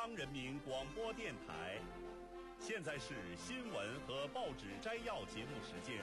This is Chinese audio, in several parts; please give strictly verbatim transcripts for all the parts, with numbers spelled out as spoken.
央人民广播电台。现在是新闻和报纸摘要节目时间。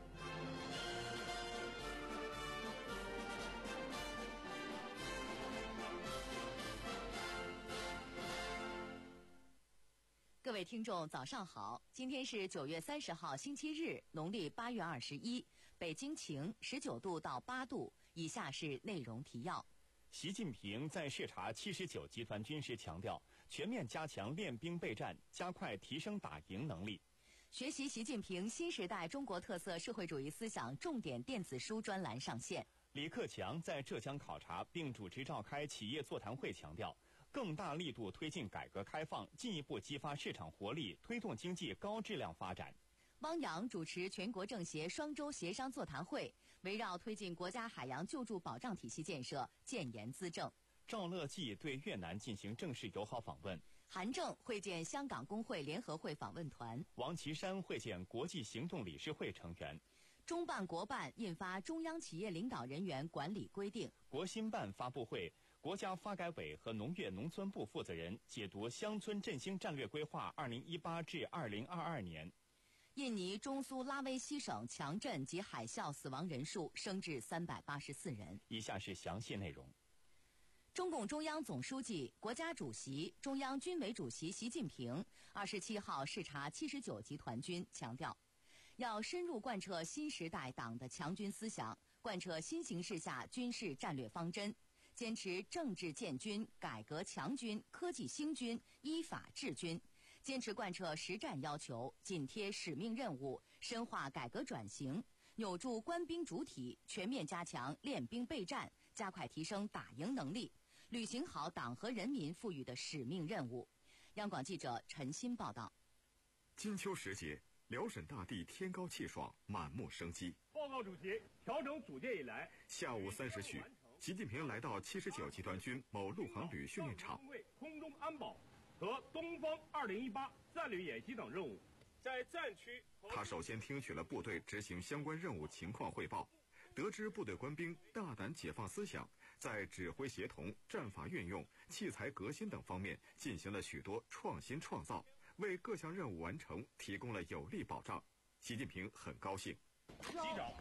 各位听众早上好，今天是九月三十号星期日，农历八月二十一，北京晴，十九度到八度。以下是内容提要。 习近平在视察七十九集团军时强调，全面加强练兵备战，加快提升打赢能力。 学习习近平新时代中国特色社会主义思想重点电子书专栏上线。 李克强在浙江考察并主持召开企业座谈会，强调更大力度推进改革开放，进一步激发市场活力，推动经济高质量发展。 汪洋主持全国政协双周协商座谈会，围绕推进国家海洋救助保障体系建设建言资政。 赵乐际对越南进行正式友好访问。 韩正会见香港工会联合会访问团。 王岐山会见国际行动理事会成员。 中办国办印发中央企业领导人员管理规定。 国新办发布会，国家发改委和农业农村部负责人解读乡村振兴战略规划二零一八至二零二二年。 印尼中苏拉威西省强震及海啸死亡人数升至三百八十四人。 以下是详细内容。 中共中央总书记、国家主席、中央军委主席习近平二十七号视察七十九集团军，强调要深入贯彻新时代党的强军思想，贯彻新形势下军事战略方针，坚持政治建军、改革强军、科技兴军、依法治军，坚持贯彻实战要求，紧贴使命任务，深化改革转型，扭住官兵主体，全面加强练兵备战，加快提升打赢能力，履行好党和人民赋予的使命任务。央广记者陈鑫报道。 金秋时节，辽沈大地天高气爽，满目生机。 报告主席，调整组建以来， 下午三时许，习近平来到七十九集团军某陆航旅训练场， 空中安保和东方二零一八战略演习等任务，在战区。 他首先听取了部队执行相关任务情况汇报，得知部队官兵大胆解放思想，在指挥协同、战法运用、器材革新等方面进行了许多创新创造，为各项任务完成提供了有力保障。习近平很高兴。 机长、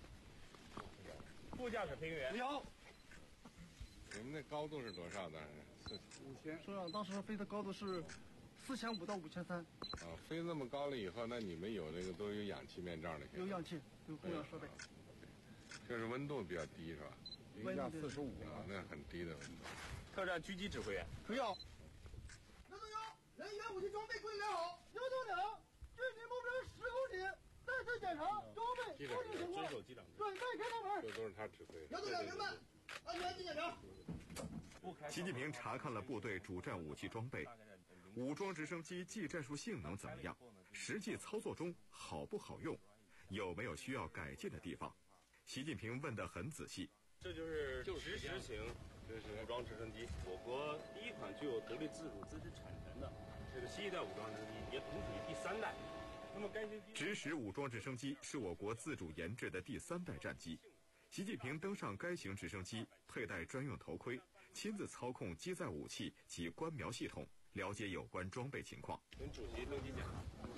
副驾驶飞行员， 有。 你们的高度是多少的？ 五千。首长当时飞的高度是四千五到五千三。 啊，飞那么高了以后，那你们有那个都有氧气面罩的？ 有氧气，有供氧设备。 就是温度比较低是吧？ 零下四十五啊，那很低的温度。 特战狙击指挥员， 可有。 幺六幺，人员武器装备归理良好。 幺九两，距离目标十公里。再次检查装备装备情况， 遵守机长准备开大门。 这都是他指挥。 幺九两人们，安全检查。 习近平查看了部队主战武器装备，武装直升机技战术性能怎么样？实际操作中好不好用？有没有需要改进的地方？习近平问得很仔细。 这就是直实型武装直升机，我国第一款具有独立自主自制产权的这个新一代武装直升机，也同属于第三代。那么该直实武装直升机是我国自主研制的第三代战机。习近平登上该型直升机，佩戴专用头盔，亲自操控机载武器及观瞄系统，了解有关装备情况。 跟主席登机检查。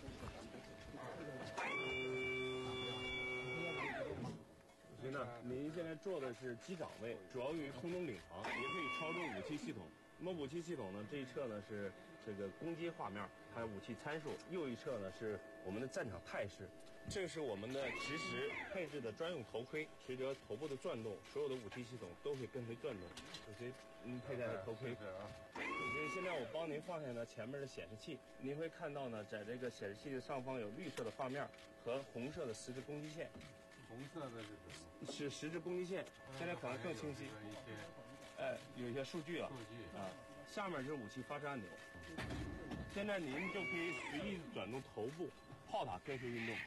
主席呢，您现在坐的是机长位，主要于空中领航，也可以操纵武器系统。那么武器系统呢，这一侧呢是这个攻击画面，还有武器参数；右一侧呢是我们的战场态势。这是我们的直实配置的专用头盔，随着头部的转动，所有的武器系统都会跟随转动。主席，您佩戴的头盔。主席，现在我帮您放下呢前面的显示器，您会看到呢，在这个显示器的上方有绿色的画面和红色的实质攻击线。 红色的是什么？ 是实质攻击线，现在可能更清晰。 一些， 哎，有一些数据了。 数据啊，下面就是武器发射按钮。现在您就可以随意转动头部，炮塔跟随运动。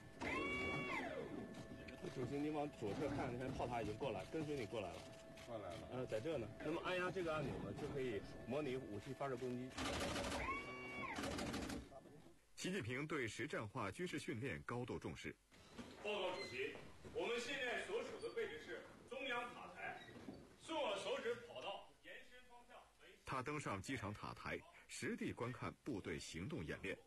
主席，您往左侧看，你看炮塔已经过来，跟随你过来了。 过来了。 呃，在这呢。那么按压这个按钮呢，就可以模拟武器发射攻击。 习近平对实战化军事训练高度重视。 报告主席，我们现在所处的位置是中央塔台，顺我手指跑道延伸方向为。 他他登上机场塔台，实地观看部队行动演练。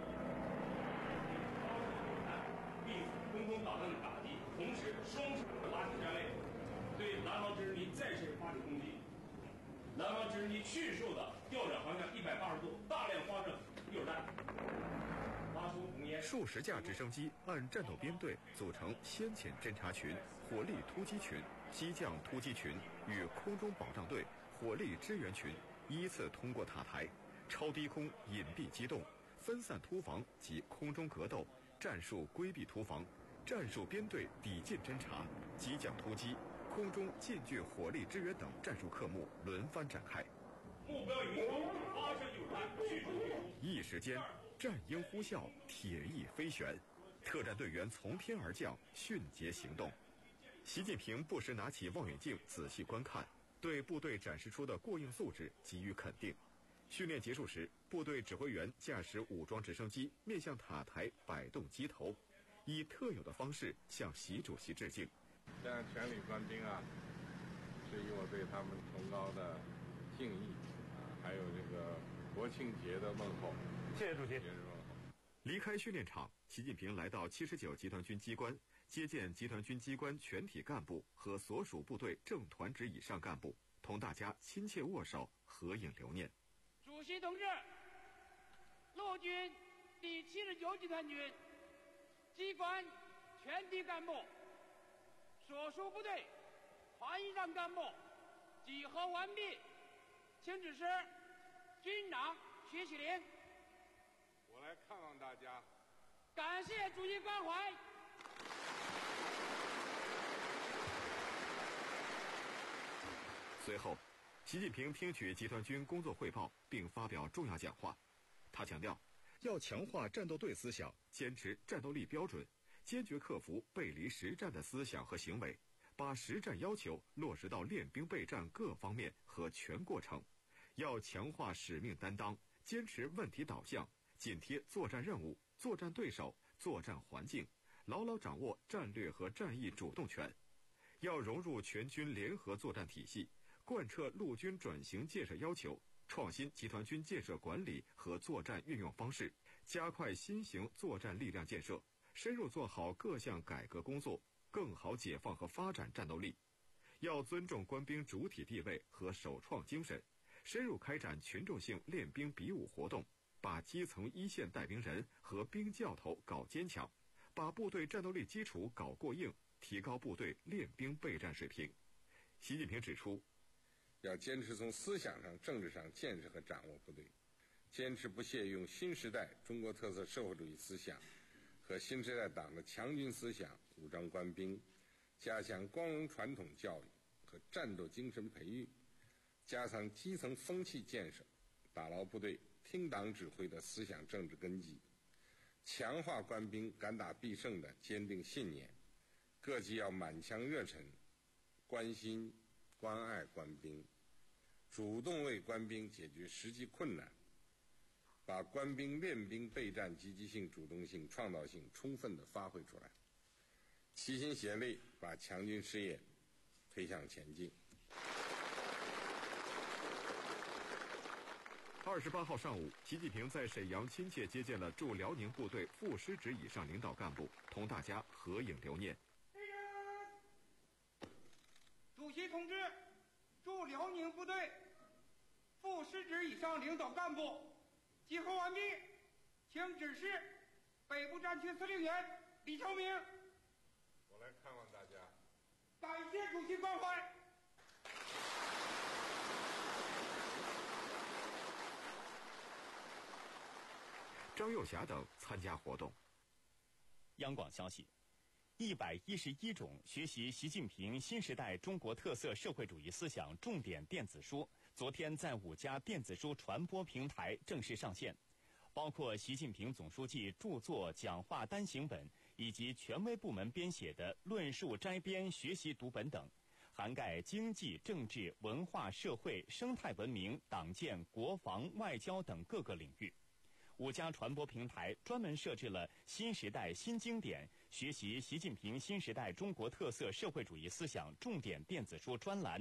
避空中导弹的打击，同时双手拉起站位，对蓝毛直升机再次发起攻击。蓝毛直升机迅速的调转方向一百八十度，大量发射诱弹，发出红烟。 数十架直升机按战斗编队组成先遣侦察群、火力突击群、机降突击群与空中保障队、火力支援群依次通过塔台，超低空隐蔽机动、分散突防及空中格斗、战术规避突防、战术编队抵近侦察、机降突击、空中近距火力支援等战术科目轮番展开。 目标已命中，发射诱弹，迅速推出。 一时间，战鹰呼啸，铁翼飞旋，特战队员从天而降，迅捷行动。习近平不时拿起望远镜仔细观看，对部队展示出的过硬素质给予肯定。训练结束时，部队指挥员驾驶武装直升机面向塔台摆动机头，以特有的方式向习主席致敬。 这样全体官兵啊，是以我对他们崇高的敬意啊，还有这个国庆节的问候。 谢谢主席。 离开训练场，习近平来到七十九集团军机关，接见集团军机关全体干部和所属部队正团职以上干部，同大家亲切握手，合影留念。 主席同志，陆军第七十九集团军机关全体干部、所属部队团以上干部集合完毕，请指示军长徐喜林。 我来看望大家。 感谢主席关怀。 随后，习近平听取集团军工作汇报，并发表重要讲话。他强调，要强化战斗队思想，坚持战斗力标准，坚决克服背离实战的思想和行为，把实战要求落实到练兵备战各方面和全过程。要强化使命担当，坚持问题导向，紧贴作战任务、作战对手、作战环境，牢牢掌握战略和战役主动权。要融入全军联合作战体系，贯彻陆军转型建设要求，创新集团军建设管理和作战运用方式，加快新型作战力量建设，深入做好各项改革工作，更好解放和发展战斗力。要尊重官兵主体地位和首创精神，深入开展群众性练兵比武活动，把基层一线带兵人和兵教头搞坚强，把部队战斗力基础搞过硬，提高部队练兵备战水平。习近平指出， 要坚持从思想上、政治上建设和掌握部队，坚持不懈用新时代中国特色社会主义思想和新时代党的强军思想武装官兵，加强光荣传统教育和战斗精神培育，加强基层风气建设，打牢部队听党指挥的思想政治根基，强化官兵敢打必胜的坚定信念。各级要满腔热忱，关心关爱官兵，主动为官兵解决实际困难，把官兵练兵备战积极性、主动性、创造性充分地发挥出来，齐心协力把强军事业推向前进。 二十八号上午，习近平在沈阳亲切接见了驻辽宁部队副师职以上领导干部，同大家合影留念。 主席同志，驻辽宁部队副师职以上领导干部集合完毕，请指示北部战区司令员李成明。 我来看望大家。 感谢主席关怀。 张幼霞等参加活动。 央广消息，一百一十一种学习习近平新时代中国特色社会主义思想重点电子书昨天在五家电子书传播平台正式上线，包括习近平总书记著作讲话单行本以及权威部门编写的论述摘编学习读本等，涵盖经济、政治、文化、社会、生态文明、党建、国防、外交等各个领域。五家传播平台专门设置了新时代新经典学习习近平新时代中国特色社会主义思想重点电子书专栏，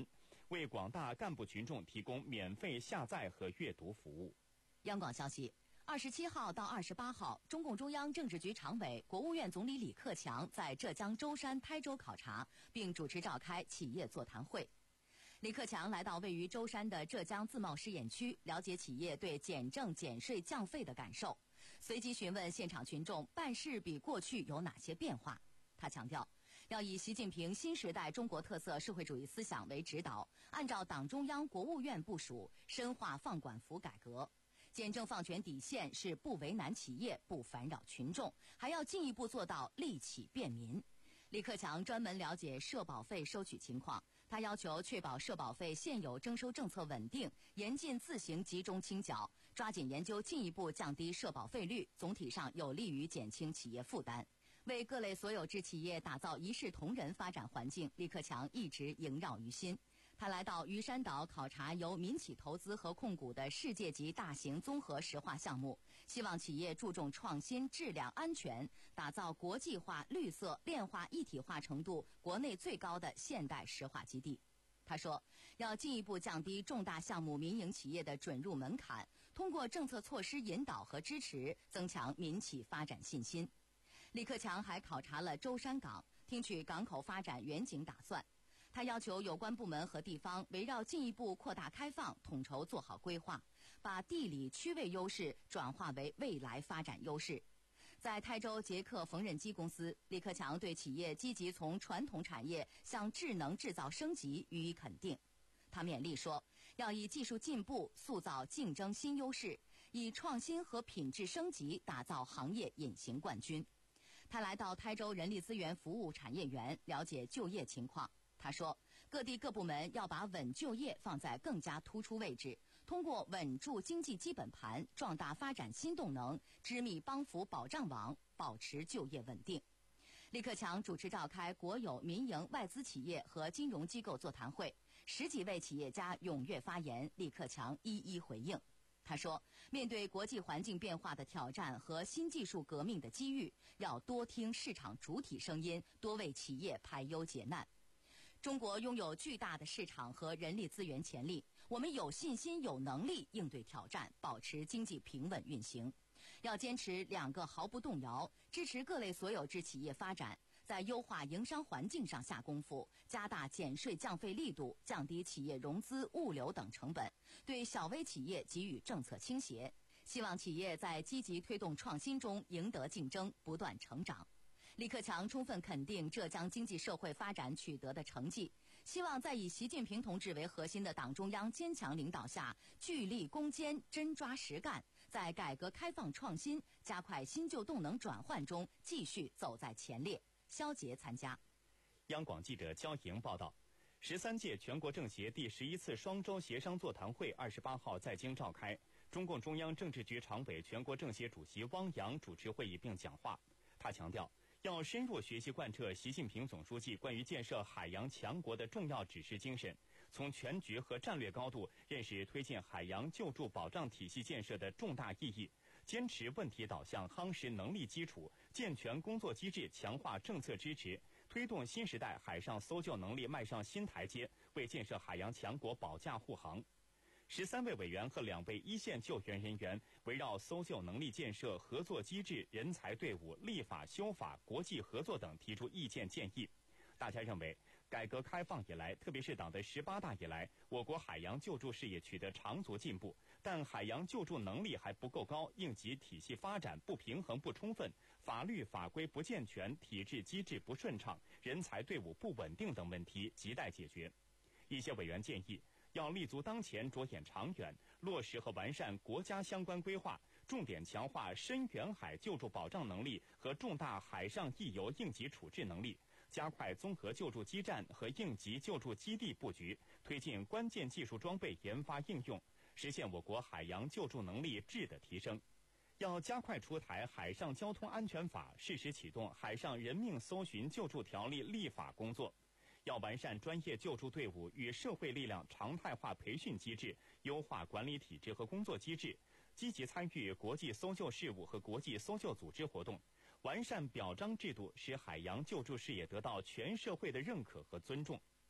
为广大干部群众提供免费下载和阅读服务。 央广消息，二十七号到二十八号，中共中央政治局常委、国务院总理李克强在浙江舟山、台州考察，并主持召开企业座谈会。李克强来到位于舟山的浙江自贸试验区，了解企业对减政减税降费的感受，随即询问现场群众办事比过去有哪些变化。他强调，要以习近平新时代中国特色社会主义思想为指导，按照党中央、国务院部署，深化放管服改革。简政放权底线是不为难企业、不烦扰群众，还要进一步做到利企便民。李克强专门了解社保费收取情况，他要求确保社保费现有征收政策稳定，严禁自行集中清缴，抓紧研究进一步降低社保费率，总体上有利于减轻企业负担。为各类所有制企业打造一视同仁发展环境，李克强一直萦绕于心。他来到鱼山岛考察由民企投资和控股的世界级大型综合石化项目，希望企业注重创新、质量、安全，打造国际化、绿色、炼化一体化程度国内最高的现代石化基地。他说，要进一步降低重大项目民营企业的准入门槛，通过政策措施引导和支持，增强民企发展信心。李克强还考察了舟山港，听取港口发展远景打算。他要求有关部门和地方围绕进一步扩大开放，统筹做好规划，把地理区位优势转化为未来发展优势。在台州捷克缝纫机公司，李克强对企业积极从传统产业向智能制造升级予以肯定。他勉励说，要以技术进步塑造竞争新优势，以创新和品质升级打造行业隐形冠军。他来到台州人力资源服务产业园，了解就业情况。他说，各地各部门要把稳就业放在更加突出位置，通过稳住经济基本盘，壮大发展新动能，织密帮扶保障网，保持就业稳定。李克强主持召开国有、民营、外资企业和金融机构座谈会，十几位企业家踊跃发言，李克强一一回应。他说，面对国际环境变化的挑战和新技术革命的机遇，要多听市场主体声音，多为企业排忧解难。中国拥有巨大的市场和人力资源潜力，我们有信心、有能力应对挑战，保持经济平稳运行。要坚持两个毫不动摇，支持各类所有制企业发展，在优化营商环境上下功夫，加大减税降费力度，降低企业融资、物流等成本，对小微企业给予政策倾斜。希望企业在积极推动创新中赢得竞争，不断成长。李克强充分肯定浙江经济社会发展取得的成绩，希望在以习近平同志为核心的党中央坚强领导下，聚力攻坚，真抓实干，在改革开放创新、加快新旧动能转换中继续走在前列。肖杰参加。 央广记者焦莹报道，十三届全国政协第十一次双周协商座谈会二十八号在京召开，中共中央政治局常委、全国政协主席汪洋主持会议并讲话。他强调，要深入学习贯彻习近平总书记关于建设海洋强国的重要指示精神，从全局和战略高度认识推进海洋救助保障体系建设的重大意义，坚持问题导向，夯实能力基础，健全工作机制，强化政策支持，推动新时代海上搜救能力迈上新台阶，为建设海洋强国保驾护航。十三位委员和两位一线救援人员围绕搜救能力建设、合作机制、人才队伍、立法修法、国际合作等提出意见建议。大家认为，改革开放以来，特别是党的十八大以来，我国海洋救助事业取得长足进步，但海洋救助能力还不够高，应急体系发展不平衡不充分，法律法规不健全，体制机制不顺畅，人才队伍不稳定等问题亟待解决。一些委员建议，要立足当前，着眼长远，落实和完善国家相关规划，重点强化深远海救助保障能力和重大海上溢油应急处置能力，加快综合救助基站和应急救助基地布局，推进关键技术装备研发应用，实现我国海洋救助能力质的提升。要加快出台海上交通安全法，适时启动海上人命搜寻救助条例立法工作。要完善专业救助队伍与社会力量常态化培训机制，优化管理体制和工作机制，积极参与国际搜救事务和国际搜救组织活动，完善表彰制度，使海洋救助事业得到全社会的认可和尊重。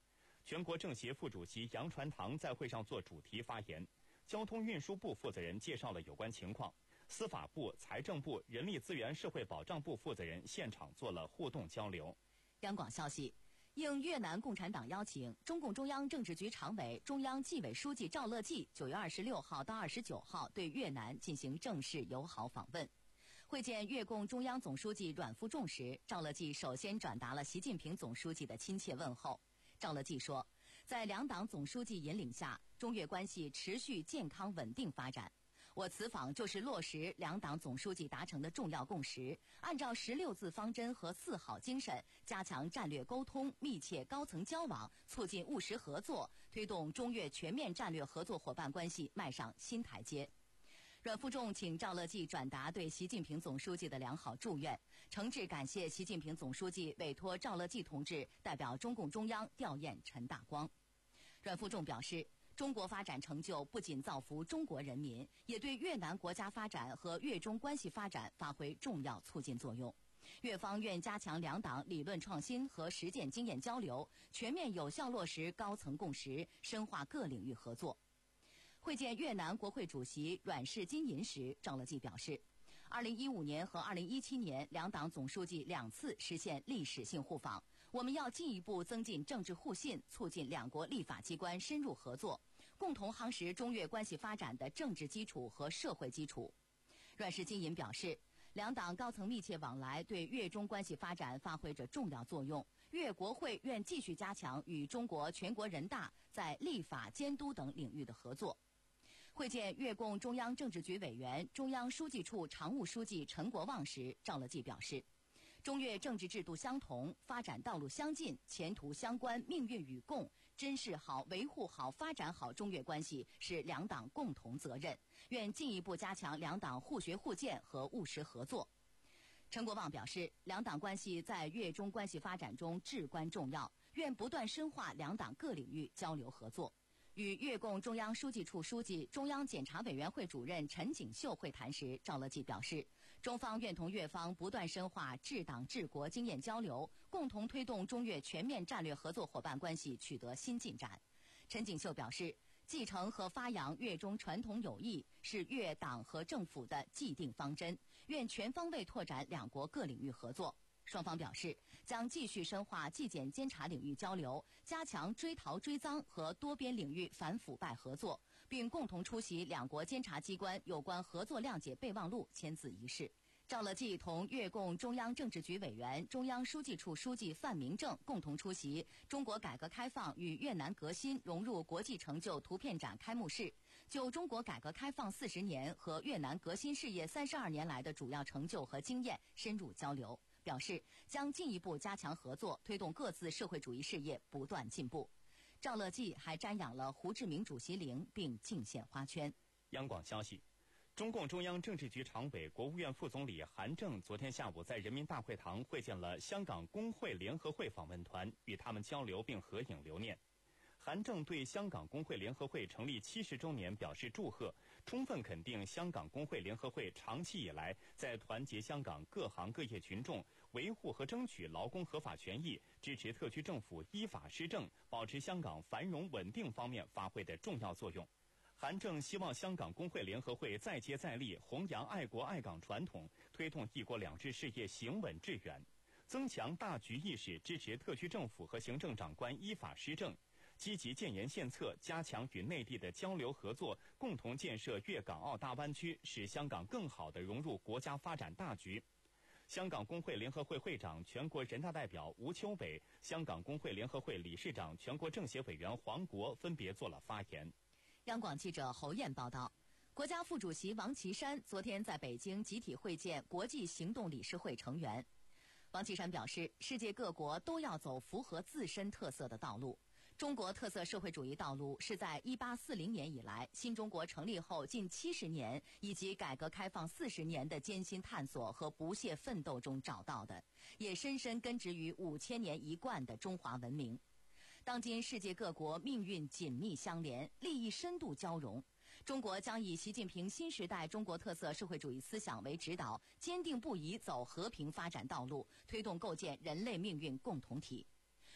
全国政协副主席杨传堂在会上作主题发言，交通运输部负责人介绍了有关情况，司法部、财政部、人力资源社会保障部负责人现场做了互动交流。 央广消息，应越南共产党邀请，中共中央政治局常委、中央纪委书记赵乐际九月二十六号到二十九号对越南进行正式友好访问。会见越共中央总书记阮富仲时，赵乐际首先转达了习近平总书记的亲切问候。赵乐际说，在两党总书记引领下，中越关系持续健康稳定发展。我此访就是落实两党总书记达成的重要共识，按照十六字方针和四好精神，加强战略沟通，密切高层交往，促进务实合作，推动中越全面战略合作伙伴关系迈上新台阶。阮富仲请赵乐际转达对习近平总书记的良好祝愿，诚挚感谢习近平总书记委托赵乐际同志代表中共中央吊唁陈大光。阮富仲表示，中国发展成就不仅造福中国人民，也对越南国家发展和越中关系发展发挥重要促进作用。越方愿加强两党理论创新和实践经验交流，全面有效落实高层共识，深化各领域合作。会见越南国会主席阮氏金银时，赵乐际表示，二零一五年和二零一七年两党总书记两次实现历史性互访，我们要进一步增进政治互信，促进两国立法机关深入合作，共同夯实中越关系发展的政治基础和社会基础。阮氏金银表示，两党高层密切往来对越中关系发展发挥着重要作用，越国会愿继续加强与中国全国人大在立法、监督等领域的合作。会见越共中央政治局委员、中央书记处常务书记陈国旺时，赵乐际表示，中越政治制度相同，发展道路相近，前途相关，命运与共，珍视好、维护好、发展好中越关系是两党共同责任，愿进一步加强两党互学互鉴和务实合作。陈国旺表示，两党关系在越中关系发展中至关重要，愿不断深化两党各领域交流合作。与越共中央书记处书记、中央检察委员会主任陈景秀会谈时，赵乐际表示，中方愿同越方不断深化治党治国经验交流，共同推动中越全面战略合作伙伴关系取得新进展。陈景秀表示，继承和发扬越中传统友谊是越党和政府的既定方针，愿全方位拓展两国各领域合作。双方表示，将继续深化纪检监察领域交流，加强追逃追赃和多边领域反腐败合作，并共同出席两国监察机关有关合作谅解备忘录签字仪式。赵乐际同越共中央政治局委员、中央书记处书记范明正共同出席中国改革开放与越南革新融入国际成就图片展开幕式，就中国改革开放四十年和越南革新事业三十二年来的主要成就和经验深入交流，表示将进一步加强合作，推动各自社会主义事业不断进步。赵乐际还瞻仰了胡志明主席陵并敬献花圈。 央广消息，中共中央政治局常委、国务院副总理韩正昨天下午在人民大会堂会见了香港工会联合会访问团，与他们交流并合影留念。韩正对香港工会联合会成立七十周年表示祝贺，充分肯定香港工会联合会长期以来在团结香港各行各业群众、维护和争取劳工合法权益、支持特区政府依法施政、保持香港繁荣稳定方面发挥的重要作用。韩正希望香港工会联合会再接再厉，弘扬爱国爱港传统，推动一国两制事业行稳致远，增强大局意识，支持特区政府和行政长官依法施政，积极建言献策，加强与内地的交流合作，共同建设粤港澳大湾区，使香港更好地融入国家发展大局。香港工会联合会会长、全国人大代表吴秋北、香港工会联合会理事长、全国政协委员黄国分别做了发言。 央广记者侯燕报道，国家副主席王岐山昨天在北京集体会见国际行动理事会成员。王岐山表示，世界各国都要走符合自身特色的道路。中国特色社会主义道路是在一八四零年以来新中国成立后近七十年以及改革开放四十年的艰辛探索和不懈奋斗中找到的，也深深根植于五千年一贯的中华文明。当今世界各国命运紧密相连，利益深度交融。中国将以习近平新时代中国特色社会主义思想为指导，坚定不移走和平发展道路，推动构建人类命运共同体。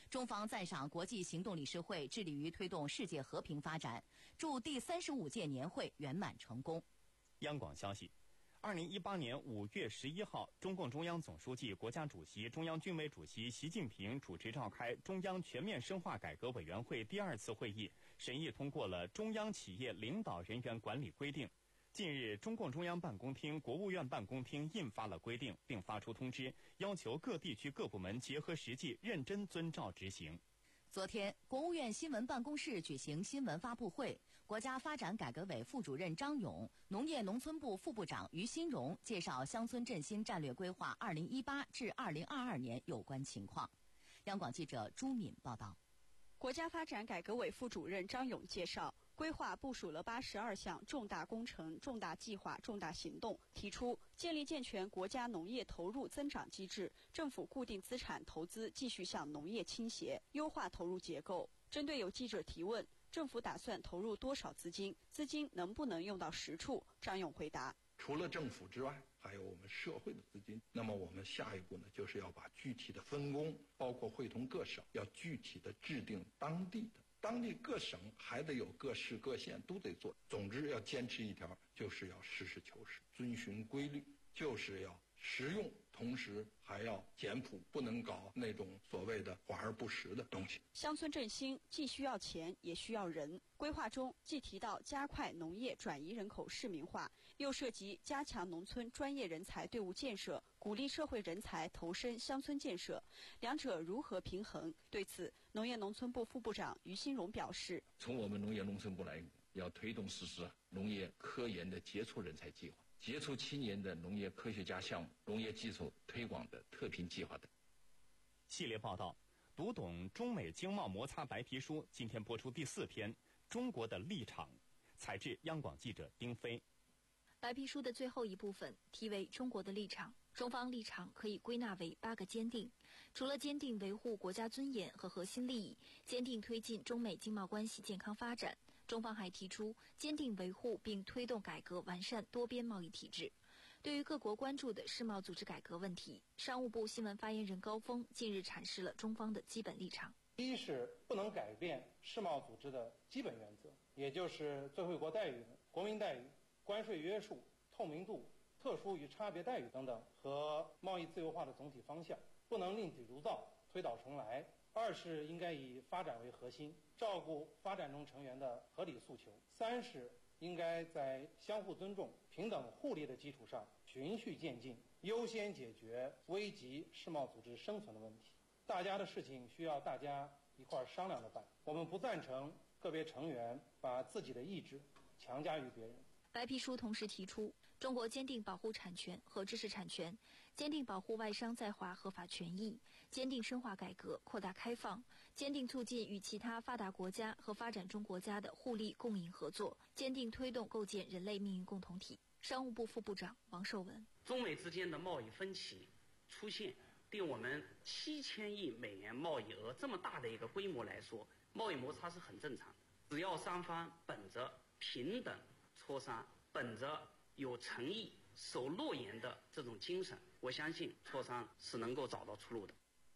中方赞赏国际行动理事会致力于推动世界和平发展，祝第三十五届年会圆满成功。 央广消息，二零一八年五月十一号，中共中央总书记、国家主席、中央军委主席习近平主持召开中央全面深化改革委员会第二次会议，审议通过了《中央企业领导人员管理规定》。近日，中共中央办公厅、国务院办公厅印发了规定，并发出通知，要求各地区各部门结合实际，认真遵照执行。 昨天，国务院新闻办公室举行新闻发布会，国家发展改革委副主任张勇、农业农村部副部长于新荣介绍乡村振兴战略规划二零一八至二零二二年有关情况。央广记者朱敏报道。 国家发展改革委副主任张勇介绍，规划部署了八十二项重大工程、重大计划、重大行动，提出建立健全国家农业投入增长机制，政府固定资产投资继续向农业倾斜，优化投入结构。针对有记者提问，政府打算投入多少资金，资金能不能用到实处，张勇回答： 除了政府之外，还有我们社会的资金。那么我们下一步呢，就是要把具体的分工，包括会同各省，要具体的制定当地的。当地各省还得有各市各县都得做。总之要坚持一条，就是要实事求是，遵循规律，就是要实用，同时还要简朴，不能搞那种所谓的华而不实的东西。 乡村振兴既需要钱，也需要人。规划中既提到加快农业转移人口市民化，又涉及加强农村专业人才队伍建设，鼓励社会人才投身乡村建设，两者如何平衡？对此，农业农村部副部长于新荣表示： 从我们农业农村部来，要推动实施农业科研的杰出人才计划，杰出青年的农业科学家项目，农业技术推广的特聘计划等。 系列报道，读懂中美经贸摩擦白皮书，今天播出第四篇《中国的立场》，采制央广记者丁飞。 白皮书的最后一部分题为《中国的立场》，中方立场可以归纳为八个坚定。除了坚定维护国家尊严和核心利益，坚定推进中美经贸关系健康发展，中方还提出坚定维护并推动改革完善多边贸易体制。对于各国关注的世贸组织改革问题，商务部新闻发言人高峰近日阐释了中方的基本立场。 第一是不能改变世贸组织的基本原则，也就是最惠国待遇、国民待遇、关税约束、透明度、特殊与差别待遇等等和贸易自由化的总体方向，不能另起炉灶、推倒重来。二是应该以发展为核心，照顾发展中成员的合理诉求。三是应该在相互尊重、平等互利的基础上循序渐进，优先解决危及世贸组织生存的问题。大家的事情需要大家一块儿商量着办。我们不赞成个别成员把自己的意志强加于别人。 白皮书同时提出，中国坚定保护产权和知识产权，坚定保护外商在华合法权益，坚定深化改革、扩大开放，坚定促进与其他发达国家和发展中国家的互利共赢合作，坚定推动构建人类命运共同体。商务部副部长王受文： 中美之间的贸易分歧出现，对我们七千亿美元贸易额这么大的一个规模来说，贸易摩擦是很正常的。只要双方本着平等磋商，本着有诚意、守诺言的这种精神，我相信磋商是能够找到出路的。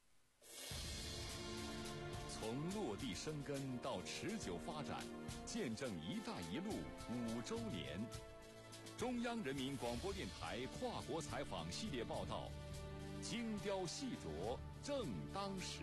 从落地生根到持久发展，见证“一带一路”五周年。中央人民广播电台跨国采访系列报道，精雕细琢，正当时。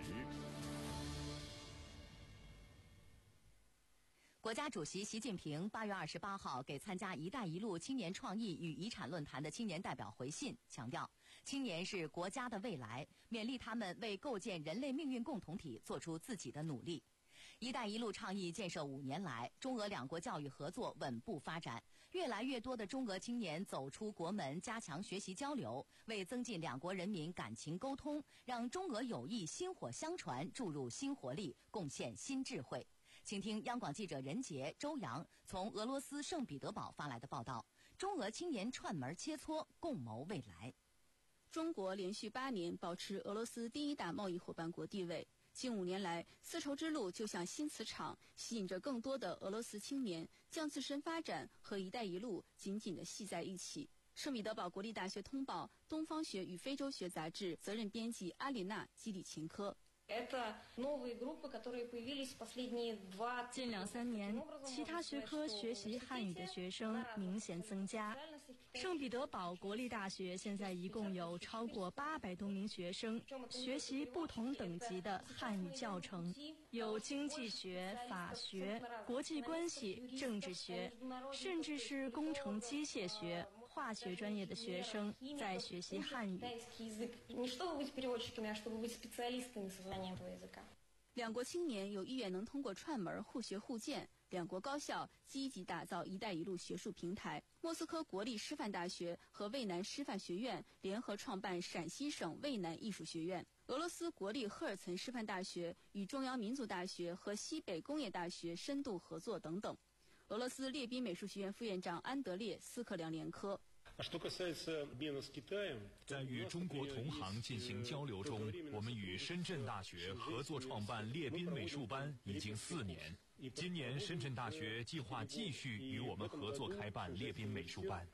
国家主席习近平八月二十八号给参加“一带一路”青年创意与遗产论坛的青年代表回信，强调青年是国家的未来，勉励他们为构建人类命运共同体做出自己的努力。“一带一路”倡议建设五年来，中俄两国教育合作稳步发展，越来越多的中俄青年走出国门，加强学习交流，为增进两国人民感情沟通，让中俄友谊薪火相传注入新活力，贡献新智慧。请听央广记者任杰、周洋从俄罗斯圣彼得堡发来的报道：中俄青年串门切磋，共谋未来。 中国连续八年保持俄罗斯第一大贸易伙伴国地位。近五年来，丝绸之路就像新磁场，吸引着更多的俄罗斯青年，将自身发展和“一带一路”紧紧地系在一起。圣彼得堡国立大学通报东方学与非洲学杂志责任编辑阿里娜·基里琴科。 近两三年，其他学科学习汉语的学生明显增加。圣彼得堡国立大学现在一共有超过八百多名学生学习不同等级的汉语教程，有经济学、法学、国际关系、政治学，甚至是工程机械学、化学专业的学生在学习汉语。 两国青年有意愿能通过串门互学互鉴，两国高校积极打造“一带一路”学术平台。莫斯科国立师范大学和渭南师范学院联合创办陕西省渭南艺术学院。俄罗斯国立赫尔岑师范大学与中央民族大学和西北工业大学深度合作等等。俄罗斯列宾美术学院副院长安德烈·斯克良连科。 在与中国同行进行交流中，我们与深圳大学合作创办列宾美术班已经四年。今年深圳大学计划继续与我们合作开办列宾美术班。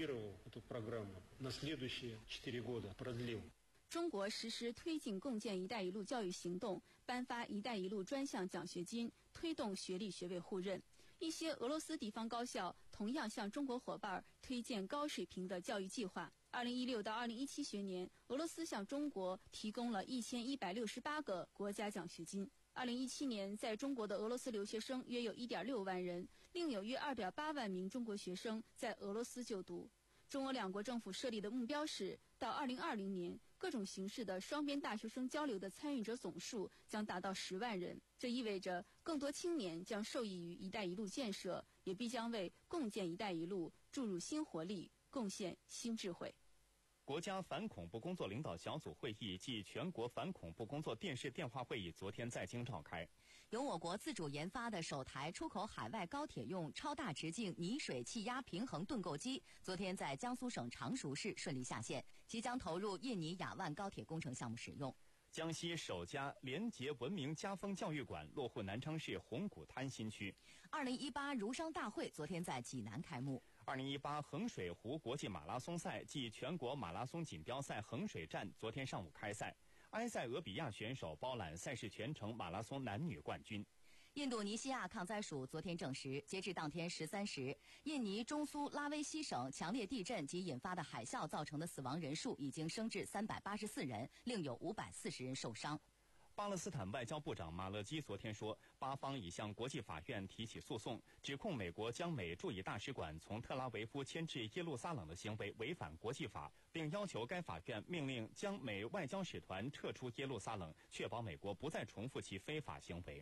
中国实施推进共建“一带一路”教育行动，颁发“一带一路”专项奖学金，推动学历学位互认。一些俄罗斯地方高校同样向中国伙伴推荐高水平的教育计划。二零一六到二零一七学年，俄罗斯向中国提供了一千一百六十八个国家奖学金。二零一七年，在中国的俄罗斯留学生约有一点六万人，另有约二点八万名中国学生在俄罗斯就读。中俄两国政府设立的目标是，到二零二零年，各种形式的双边大学生交流的参与者总数将达到十万人。这意味着更多青年将受益于“一带一路”建设，也必将为共建“一带一路”注入新活力，贡献新智慧。 国家反恐怖工作领导小组会议暨全国反恐怖工作电视电话会议昨天在京召开。 由我国自主研发的首台出口海外高铁用超大直径泥水气压平衡盾构机，昨天在江苏省常熟市顺利下线，即将投入印尼雅万高铁工程项目使用。 江西首家廉洁文明家风教育馆落户南昌市红谷滩新区。 二零一八儒商大会昨天在济南开幕。 二零一八衡水湖国际马拉松赛暨全国马拉松锦标赛衡水站昨天上午开赛，埃塞俄比亚选手包揽赛事全程马拉松男女冠军。 印度尼西亚抗灾署昨天证实，截至当天十三时，印尼中苏拉威西省强烈地震及引发的海啸造成的死亡人数已经升至三百八十四人，另有五百四十人受伤。 巴勒斯坦外交部长马勒基昨天说，巴方已向国际法院提起诉讼，指控美国将美驻以大使馆从特拉维夫迁至耶路撒冷的行为违反国际法，并要求该法院命令将美外交使团撤出耶路撒冷，确保美国不再重复其非法行为。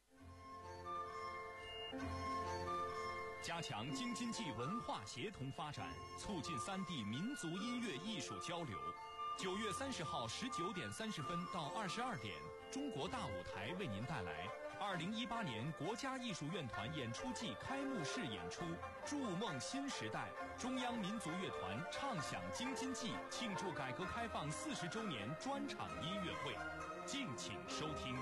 加强京津冀文化协同发展，促进三地民族音乐艺术交流。九月三十号十九点三十分到二十二点，中国大舞台为您带来二零一八年国家艺术院团演出季开幕式演出《筑梦新时代》，中央民族乐团唱响京津冀庆祝改革开放四十周年专场音乐会，敬请收听。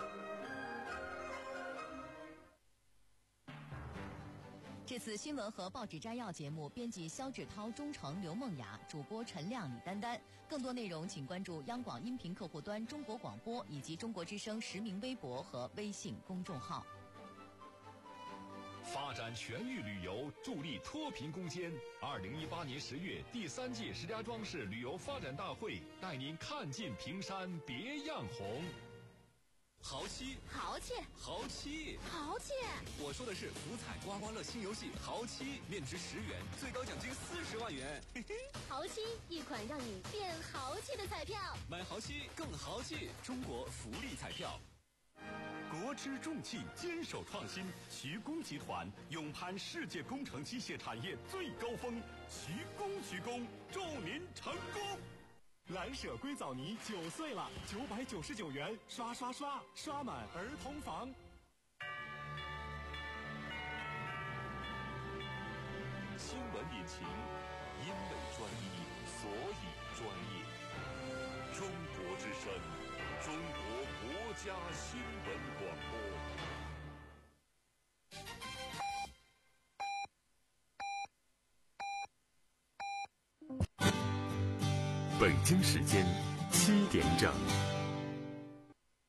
这次新闻和报纸摘要节目，编辑肖志涛、钟诚、刘梦雅，主播陈亮、李丹丹。更多内容请关注央广音频客户端中国广播以及中国之声实名微博和微信公众号。 发展全域旅游，助力脱贫攻坚。二零一八年十月，第三届石家庄市旅游发展大会带您看尽平山别样红。 豪七， 豪气， 豪七， 豪气！ 我说的是福彩刮刮乐新游戏豪七，面值十元，最高奖金四十万元。嘿嘿， 豪七，一款让你变豪气的彩票。 买豪七更豪气，中国福利彩票。 国之重器，坚守创新。徐工集团勇攀世界工程机械产业最高峰，徐工徐工，祝您成功！ 蓝舍硅藻泥九岁了，九百九十九元，刷刷刷，刷满儿童房。 新闻引擎，因为专一，所以专业。中国之声，中国国家新闻广播。北京时间七点整。